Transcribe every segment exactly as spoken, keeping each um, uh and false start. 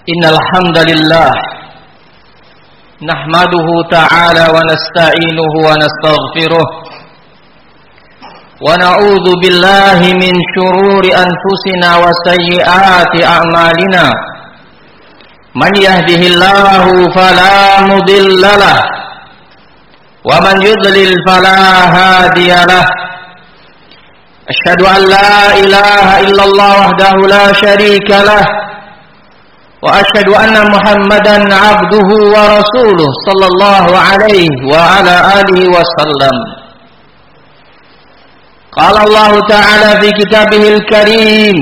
Innal hamdalillah nahmaduhu ta'ala wa nasta'inuhu wa nastaghfiruh wa na'udzu billahi min shururi anfusina wa sayyiati a'malina. Man yahdihillahu fala mudhillalah wa man yudlil fala hadiyalah. Asyhadu an la ilaha illallah wahdahu la syarika lah wa asyhadu anna Muhammadan abduhu wa rasuluh sallallahu alaihi wa ala alihi wa sallam. Qala Allah ta'ala fi kitabihil karim,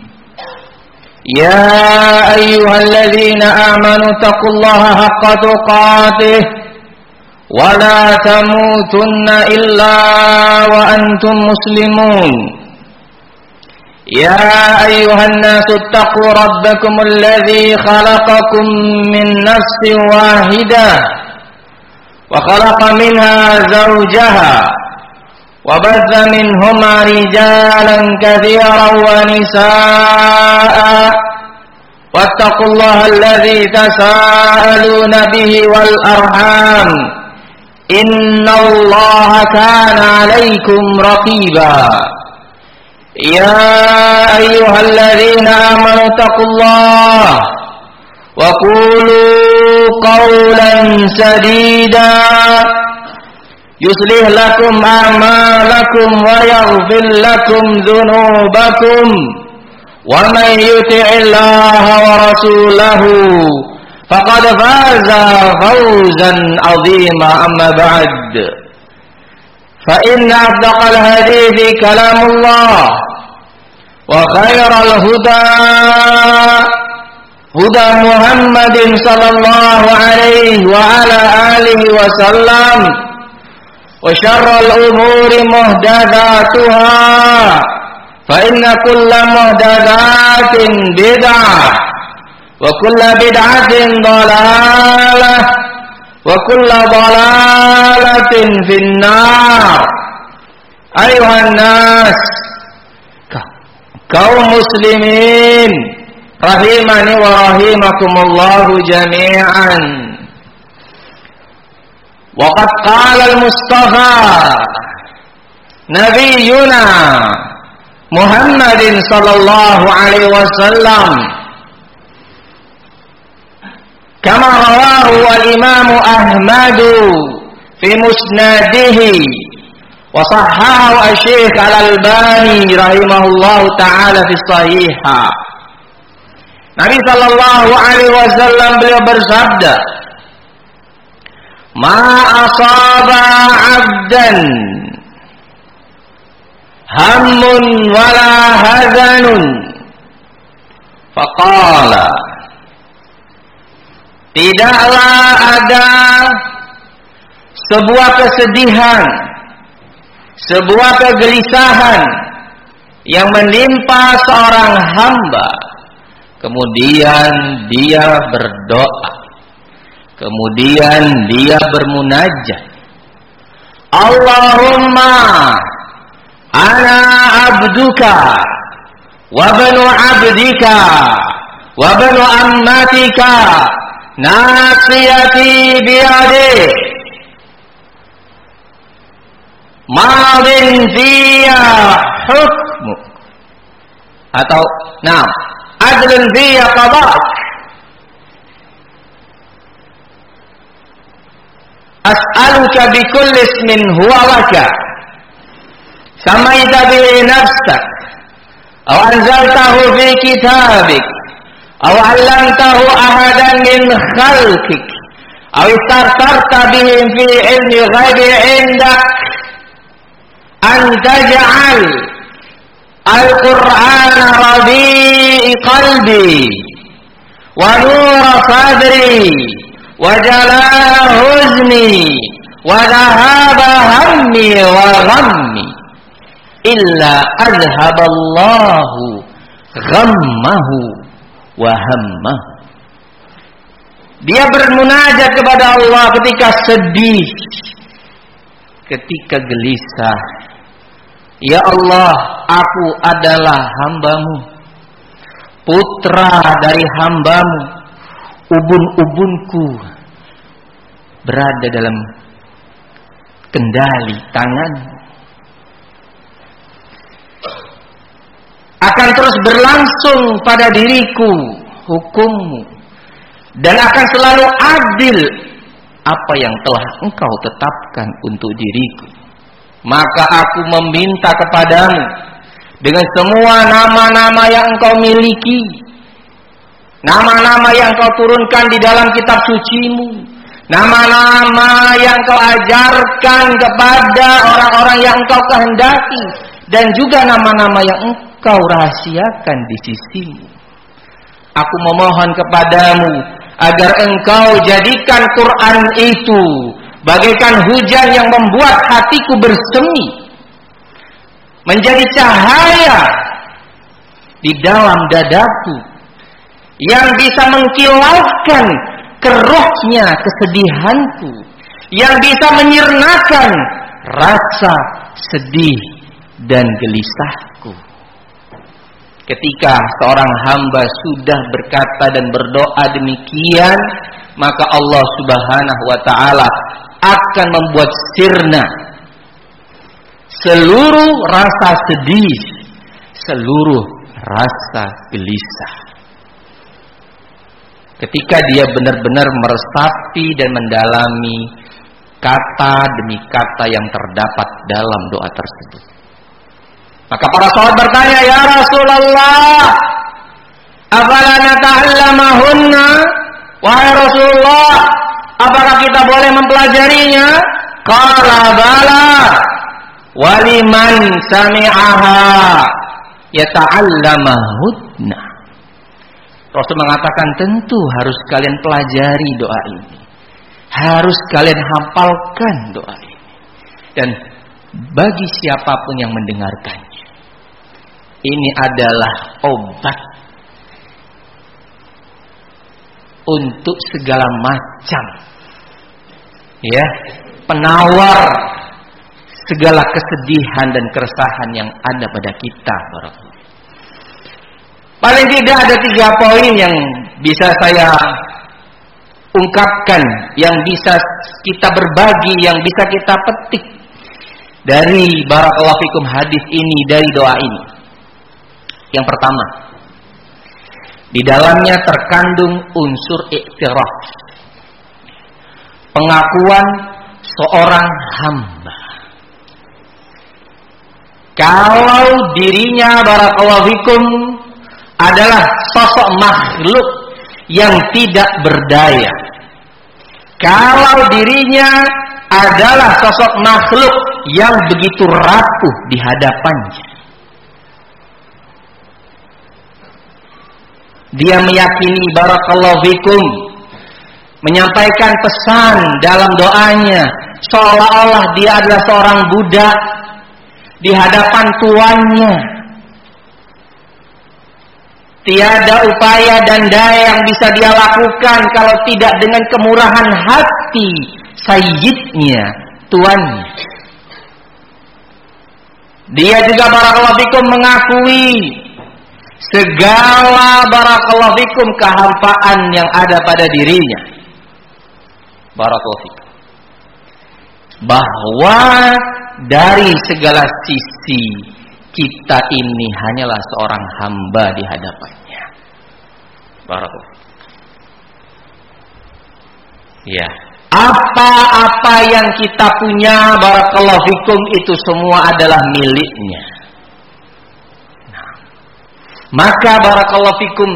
ya ayyuhalladzina amanu taqullaha haqqa tuqatih wa la tamutunna illa wa antum muslimun. Ya ayyuhan nasu taqu rabbakum alladhi khalaqakum min nafsin wahidah wa khalaqa minha zawjaha wa batha minhuma rijalan katsiran wa nisaa'a wattaqullaha alladhi tasaaluna bihi wal arham innallaha kana 'alaykum raqiba. Ya ayyuhalladzina amanu taqullaha wa qulu qawlan sadida yuslih lakum a'malakum wa yaghfir lakum dhunubakum wa man yuti'illaha wa rasulahu faqad faza fawzan 'azima. Amma ba'd, fa inna asdaqal hadithi kalamullah wa khairal huda huda Muhammadin sallallahu alaihi wa ala alihi wa sallam wa syarral umuri muhdatsatuha fa inna kulla muhdatsatin bid'ah wa kulla bid'atin dhalalah wa kulla dhalalatin finnar. Ayuhan nas, kaum muslimin rahimani wa rahimakumullahu jami'an. Waqad qala al-Mustafa Nabiyuna Muhammadin sallallahu alaihi wasallam kama rawahu al-Imam Ahmad fi musnadihi wa sahhahu asy-Syaikh Al-Albani rahimahullahu taala fi sahihah. Nabi sallallahu alaihi wasallam beliau bersabda, ma asaba 'abdan hammun wala hazanun faqala, tidaklah ada sebuah kesedihan, sebuah kegelisahan yang menimpa seorang hamba, kemudian dia berdoa, kemudian dia bermunajat, Allahumma ana abduka wa banu abdika wa banu ammatika nasiyati biyadik madin fiya hukmu atau nah adlun fiya qadak as'aluka bikulli ismin huwa laka samaita bihi nafsak aw anzaltahu fi kitabik aw 'allamtahu ahadan min khalqik aw istartarta bihi fi 'ilmi ghaibi 'indak an taj'al al-Qur'ana rabi'i qalbi wa nura sadri wa jalaa huzni wa dhahaba hammi wa ghammi illa azhaballahu ghammahu wa hammahu. Dia bermunajat kepada Allah ketika sedih, ketika gelisah. Ya Allah, aku adalah hambamu, putra dari hambamu, ubun-ubunku berada dalam kendali tangan. Akan terus berlangsung pada diriku hukummu, dan akan selalu adil apa yang telah engkau tetapkan untuk diriku. Maka aku meminta kepadamu dengan semua nama-nama yang engkau miliki, nama-nama yang engkau turunkan di dalam kitab sucimu, nama-nama yang engkau ajarkan kepada orang-orang yang engkau kehendaki, dan juga nama-nama yang engkau rahasiakan di sisimu. Aku memohon kepadamu agar engkau jadikan Quran itu bagaikan hujan yang membuat hatiku bersemi, menjadi cahaya di dalam dadaku, yang bisa mengkilaukan keruhnya kesedihanku, yang bisa menyirnakan rasa sedih dan gelisahku. Ketika seorang hamba sudah berkata dan berdoa demikian, maka Allah Subhanahu wa ta'ala akan membuat sirna seluruh rasa sedih, seluruh rasa gelisah. Ketika dia benar-benar meresapi dan mendalami kata demi kata yang terdapat dalam doa tersebut. Maka para sahabat bertanya, ya Rasulullah, afala nata'allamahunna? Wahai Rasulullah, apakah kita boleh mempelajarinya? Qala bala, waliman sami'aha yata'allamahunna. Rasul mengatakan, tentu harus kalian pelajari doa ini, harus kalian hafalkan doa ini, dan bagi siapapun yang mendengarkannya, ini adalah obat untuk segala macam, ya, penawar segala kesedihan dan keresahan yang ada pada kita. Paling tidak ada tiga poin yang bisa saya ungkapkan, yang bisa kita berbagi, yang bisa kita petik dari barakallahu fikum hadis ini, dari doa ini. Yang pertama, di dalamnya terkandung unsur iktiraf, pengakuan seorang hamba kalau dirinya barakallahu fikum adalah sosok makhluk yang tidak berdaya, kalau dirinya adalah sosok makhluk yang begitu rapuh di hadapannya. Dia meyakini barakallahu fikum, menyampaikan pesan dalam doanya seolah-olah dia adalah seorang budak di hadapan tuannya. Tiada upaya dan daya yang bisa dia lakukan kalau tidak dengan kemurahan hati sayyidnya, tuannya. Dia juga barakallahu fikum mengakui segala barakallahu fikum kehampaan yang ada pada dirinya. Barakallahu fikum. Bahwa dari segala sisi kita ini hanyalah seorang hamba di hadapannya. Barakallahu fikum. Ya. Apa-apa yang kita punya barakallahu fikum itu semua adalah miliknya. Nah, maka barakallahu fikum,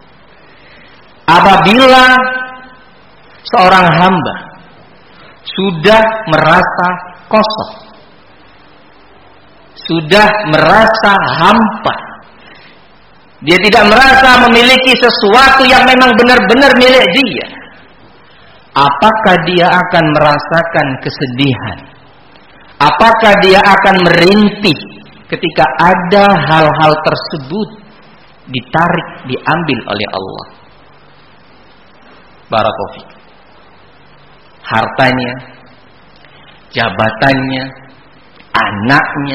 apabila seorang hamba sudah merasa kosong, sudah merasa hampa, dia tidak merasa memiliki sesuatu yang memang benar-benar milik dia, apakah dia akan merasakan kesedihan? Apakah dia akan merintih ketika ada hal-hal tersebut ditarik, diambil oleh Allah? Barakallahu fiik. Hartanya, jabatannya, anaknya,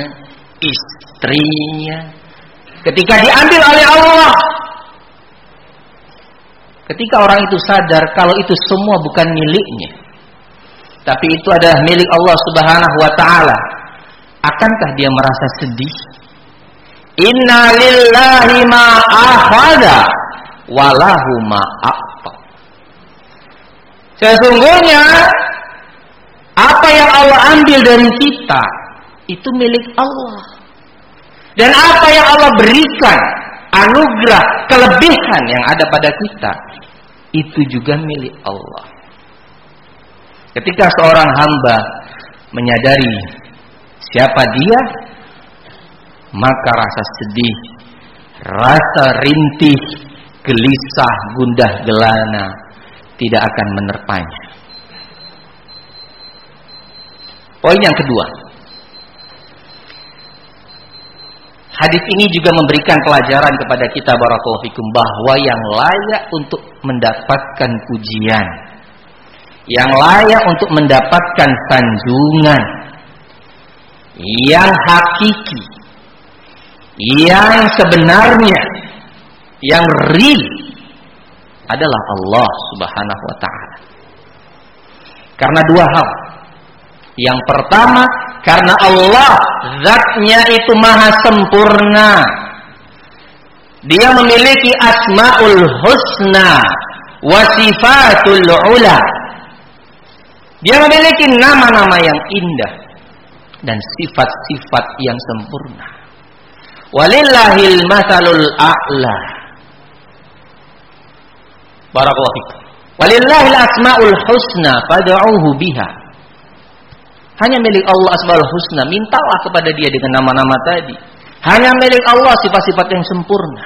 istrinya, ketika diambil oleh Allah, Ketika orang itu sadar kalau itu semua bukan miliknya, tapi itu adalah milik Allah Subhanahu wa ta'ala, akankah dia merasa sedih? Inna lillahi ma akhadha wa lahu ma a'ta. Sesungguhnya apa yang Allah ambil dari kita itu milik Allah. Dan apa yang Allah berikan, anugerah, kelebihan yang ada pada kita, itu juga milik Allah. Ketika seorang hamba menyadari siapa dia, maka rasa sedih, rasa rintih, gelisah, gundah gelana tidak akan menerpanya. Poin yang kedua, hadis ini juga memberikan pelajaran kepada kita barakallahu fikum bahwa yang layak untuk mendapatkan pujian, yang layak untuk mendapatkan sanjungan, yang hakiki, yang sebenarnya, yang real adalah Allah Subhanahu wa ta'ala. Karena dua hal. Yang pertama, karena Allah zatnya itu maha sempurna. Dia memiliki asmaul husna wa sifatul ula. Dia memiliki nama-nama yang indah dan sifat-sifat yang sempurna. Walillahil masalul a'la. Barakallahu fikum. Walillahil asmaul husna fad'uuhu biha. Hanya milik Allah asmaul husna, mintalah kepada dia dengan nama-nama tadi. Hanya milik Allah sifat-sifat yang sempurna.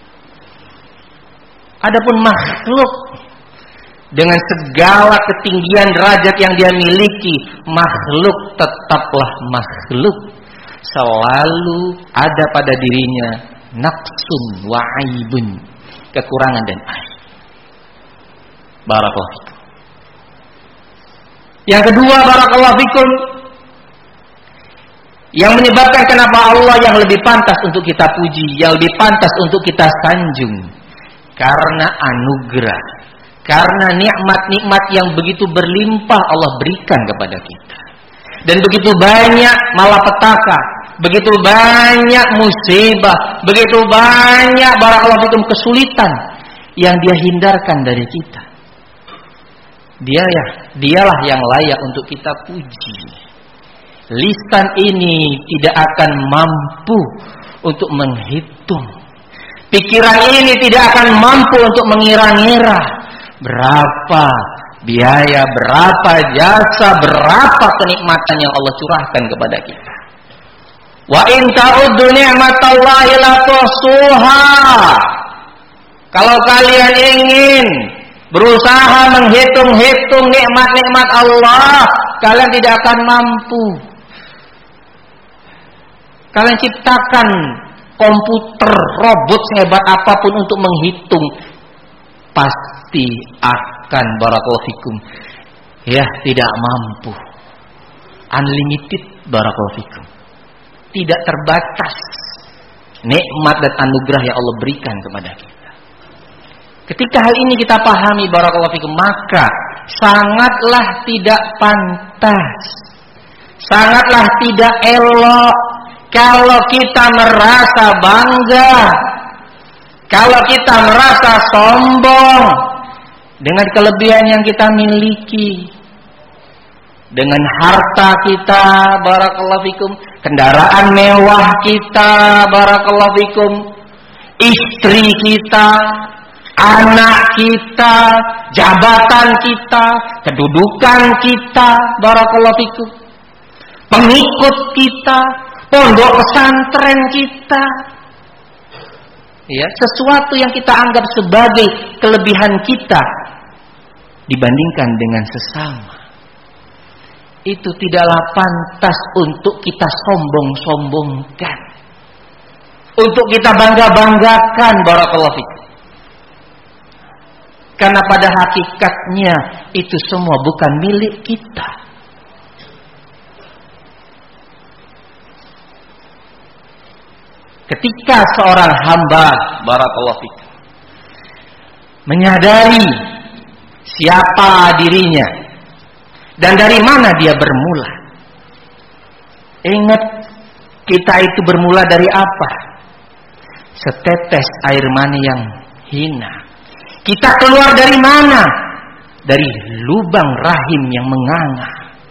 Adapun makhluk dengan segala ketinggian derajat yang dia miliki, makhluk tetaplah makhluk. Selalu ada pada dirinya naqsun wa aibun, kekurangan dan aib. Barakallahu fikum. Yang kedua, barakallahu fikum, yang menyebabkan kenapa Allah yang lebih pantas untuk kita puji, yang lebih pantas untuk kita sanjung, karena anugerah, karena nikmat-nikmat yang begitu berlimpah Allah berikan kepada kita. Dan begitu banyak malapetaka, begitu banyak musibah, begitu banyak barakallahu fikum kesulitan yang Dia hindarkan dari kita. Dia ya, dialah yang layak untuk kita puji. Lisan ini tidak akan mampu untuk menghitung. Pikiran ini tidak akan mampu untuk mengira-ngira berapa biaya, berapa jasa, berapa kenikmatan yang Allah curahkan kepada kita. Wa in ta'uddu ni'matallahi la tuhsuha. Kalau kalian ingin berusaha menghitung-hitung nikmat-nikmat Allah, kalian tidak akan mampu. Kalian ciptakan komputer, robot sehebat apapun untuk menghitung, pasti akan barakallahu fikum, ya tidak mampu. Unlimited barakallahu fikum, tidak terbatas nikmat dan anugerah yang Allah berikan kepada kita. Ketika hal ini kita pahami barakallahu fikum, maka sangatlah tidak pantas, sangatlah tidak elok kalau kita merasa bangga, kalau kita merasa sombong dengan kelebihan yang kita miliki, dengan harta kita barakallahu fikum, kendaraan mewah kita barakallahu fikum, istri kita, anak kita, jabatan kita, kedudukan kita barakallahu fikum, pengikut kita, pondok pesantren kita, ya, sesuatu yang kita anggap sebagai kelebihan kita dibandingkan dengan sesama, itu tidaklah pantas untuk kita sombong-sombongkan, untuk kita bangga-banggakan barakallahu fikum. Karena pada hakikatnya itu semua bukan milik kita. Ketika seorang hamba barakallahu fikum, menyadari siapa dirinya dan dari mana dia bermula. Ingat, kita itu bermula dari apa? Setetes air mani yang hina. Kita keluar dari mana? Dari lubang rahim yang menganga.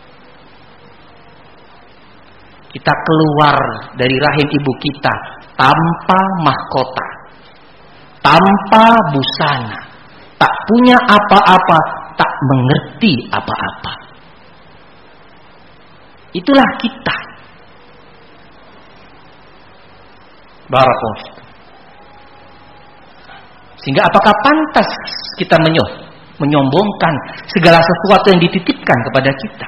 Kita keluar dari rahim ibu kita tanpa mahkota, tanpa busana, tak punya apa-apa, tak mengerti apa-apa. Itulah kita. Barakallahu. Sehingga apakah pantas kita menyoh, menyombongkan segala sesuatu yang dititipkan kepada kita?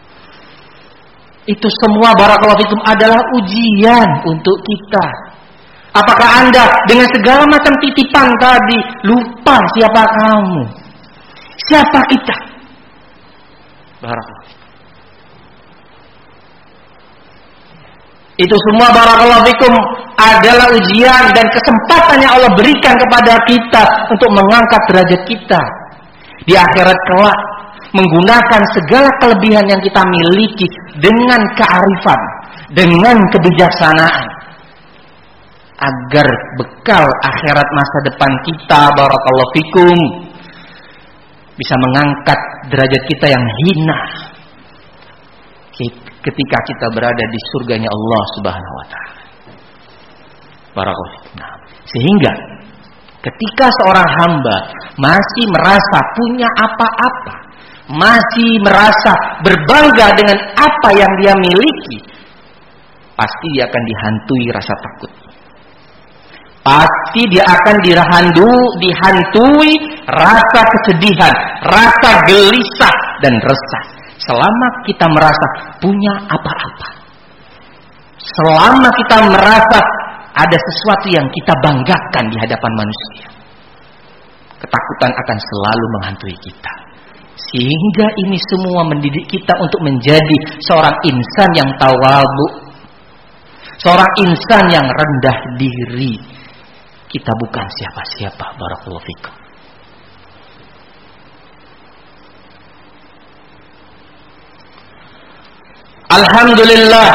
Itu semua barakallahu fikum adalah ujian untuk kita. Apakah Anda dengan segala macam titipan tadi lupa siapa kamu? Siapa kita? Barakallahu fikum. Itu semua barakallahu fikum adalah ujian dan kesempatan yang Allah berikan kepada kita untuk mengangkat derajat kita di akhirat kelak, menggunakan segala kelebihan yang kita miliki dengan kearifan, dengan kebijaksanaan, agar bekal akhirat masa depan kita barakallahu fikum bisa mengangkat derajat kita yang hina ketika kita berada di surganya Allah Subhanahu wa taala. Barakallahu fikum. Nah, sehingga ketika seorang hamba masih merasa punya apa-apa, masih merasa berbangga dengan apa yang dia miliki, pasti dia akan dihantui rasa takut. Pasti dia akan dirahandu, dihantui rasa kesedihan, rasa gelisah dan resah. Selama kita merasa punya apa-apa, selama kita merasa ada sesuatu yang kita banggakan di hadapan manusia, ketakutan akan selalu menghantui kita. Sehingga ini semua mendidik kita untuk menjadi seorang insan yang tawadhu, seorang insan yang rendah diri. Kita bukan siapa-siapa, barakallahu fikum. Alhamdulillah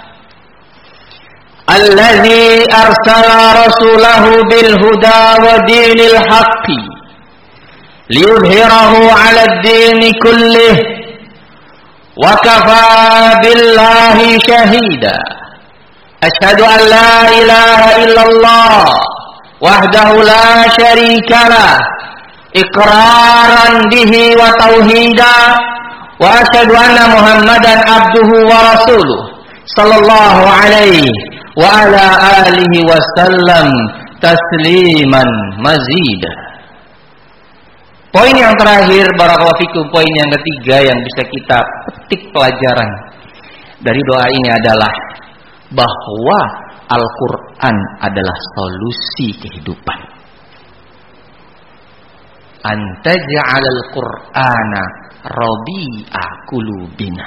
alladzi arsala rasulahu bil huda wa dinil haqqi liyudhhirahu 'ala ad-dini kullih wa kafaa billahi shahida. Asyhadu an la ilaha illallah wahdahu la syarika lah iqraran bihi wa tauhida wa asyhadu anna Muhammadan abduhu wa rasuluh sallallahu alaihi wa ala alihi wasallam tasliman mazida. Poin yang terakhir barakallahu fikum, poin yang ketiga yang bisa kita petik pelajaran dari doa ini adalah bahwa Al-Quran adalah solusi kehidupan. Antaj'alal Qur'ana rabi'a qulubina.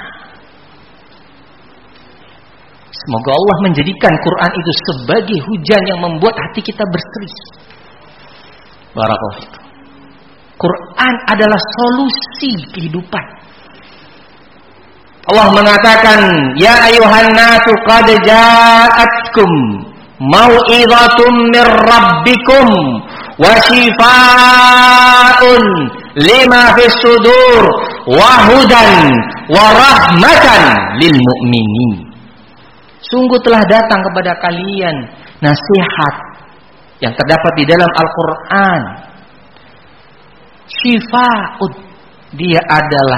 Semoga Allah menjadikan Quran itu sebagai hujan yang membuat hati kita berseri. Barakallahu fikum. Quran adalah solusi kehidupan. Allah mengatakan, ya ayuhan nasu qad ja'atkum mau'izatun mir rabbikum wa shifaa'un lima fis sudur wa hudan wa rahmatan lil mu'minin. Sungguh telah datang kepada kalian nasihat yang terdapat di dalam Al-Quran. Shifa'un, dia adalah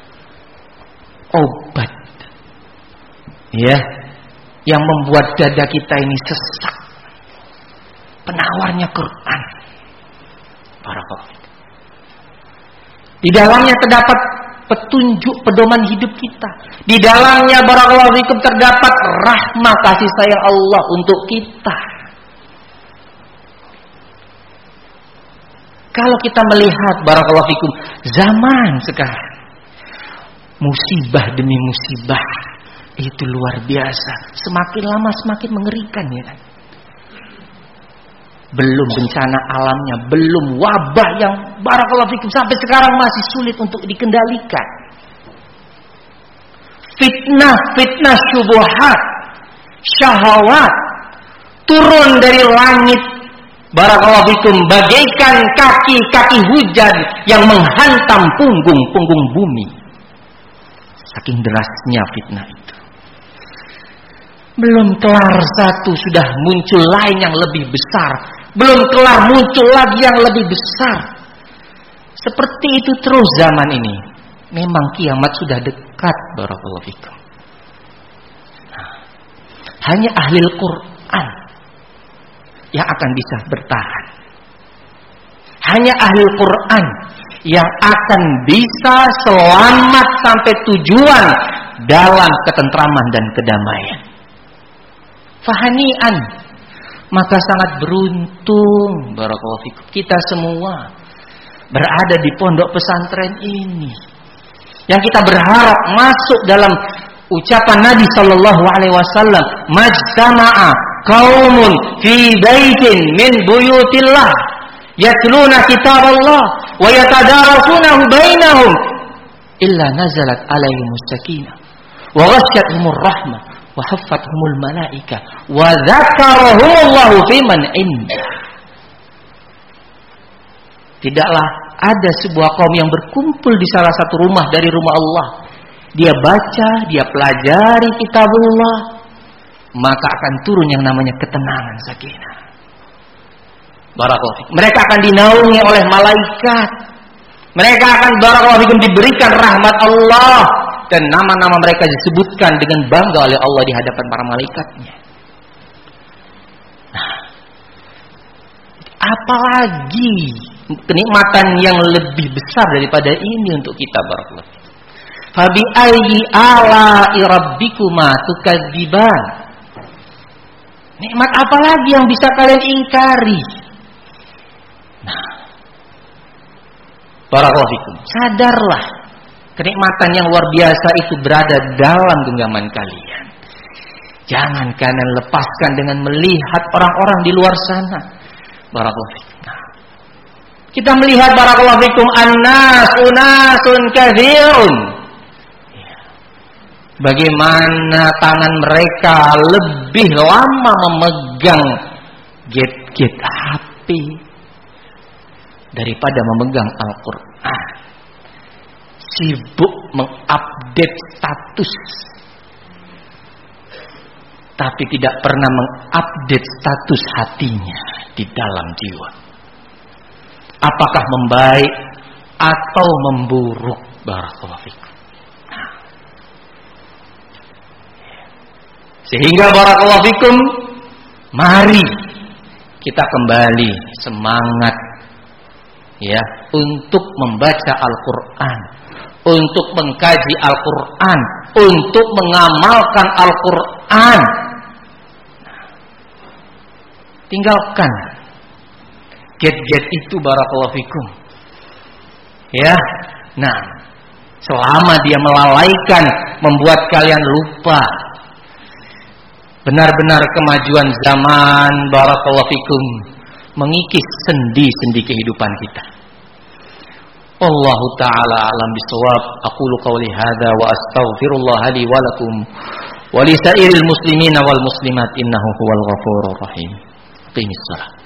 obat, ya, yang membuat dada kita ini sesak. Penawarnya Quran. Barakallahu. Di dalamnya terdapat petunjuk pedoman hidup kita. Di dalamnya barakallahu fikum terdapat rahmat kasih sayang Allah untuk kita. Kalau kita melihat barakallahu fikum zaman sekarang, musibah demi musibah itu luar biasa. Semakin lama semakin mengerikan, ya kan? belum bencana alamnya, belum wabah yang barakallahu fikum sampai sekarang masih sulit untuk dikendalikan. Fitnah-fitnah syubhat, syahwat turun dari langit barakallahu fikum bagaikan kaki-kaki hujan yang menghantam punggung-punggung bumi. Saking derasnya fitnah itu. Belum kelar satu sudah muncul lain yang lebih besar. Belum kelar muncul lagi yang lebih besar. Seperti itu terus zaman ini. Memang kiamat sudah dekat barakallahu fikum. Nah, hanya ahli Al-Quran yang akan bisa bertahan. Hanya ahli Al-Quran yang akan bisa selamat sampai tujuan dalam ketentraman dan kedamaian. Fahanian, maka sangat beruntung barakallahu fikum kita semua berada di pondok pesantren ini, yang kita berharap masuk dalam ucapan Nabi sallallahu alaihi wasallam, majtama'a qaumun fi baitin min buyutillah yatluna kitaballah wa yatadarasunahu bainahum illa nazalat alaihimus sakinah wa ghasyiyatuhumur rahmah wa haffathumul malaika wa dzakarahumullahu fiman indah. Tidaklah ada sebuah kaum yang berkumpul di salah satu rumah dari rumah Allah. Dia baca, dia pelajari kitabullah, maka akan turun yang namanya ketenangan sakinah. Barakallahu fikum. Mereka akan dinaungi oleh malaikat. Mereka akan barakallahu fikum diberikan rahmat Allah. Dan nama-nama mereka disebutkan dengan bangga oleh Allah di hadapan para malaikatnya. Nah, apalagi kenikmatan yang lebih besar daripada ini untuk kita barakallahu fikum. Fabi ayyi ala'i rabbikuma tukadziban. Nikmat apa lagi yang bisa kalian ingkari? Nah, barakallahu fikum, sadarlah kenikmatan yang luar biasa itu berada dalam genggaman kalian. Jangan kalian lepaskan dengan melihat orang-orang di luar sana. Barakallahu fikum. Nah, kita melihat barakallahu fikum annas unasun katsirun. Bagaimana tangan mereka lebih lama memegang gadget H P daripada memegang Al-Quran. Sibuk mengupdate status, tapi tidak pernah mengupdate status hatinya di dalam jiwa. Apakah membaik atau memburuk? Barakallahu fikum. Sehingga barakallahu fikum, mari kita kembali semangat ya untuk membaca Al-Quran, untuk mengkaji Al-Quran, untuk mengamalkan Al-Quran. Tinggalkan gadget itu barakallahu fikum. Ya. Nah, selama dia melalaikan, membuat kalian lupa benar-benar kemajuan zaman barakallahu fikum, mengikis sendi-sendi kehidupan kita. Wallahu ta'ala alam bisawab. Aqulu qawli hadza wa astaghfirullah li wa lakum wa li sa'iril muslimina wal muslimat innahu huwal ghafurur rahim. Qimis shalah.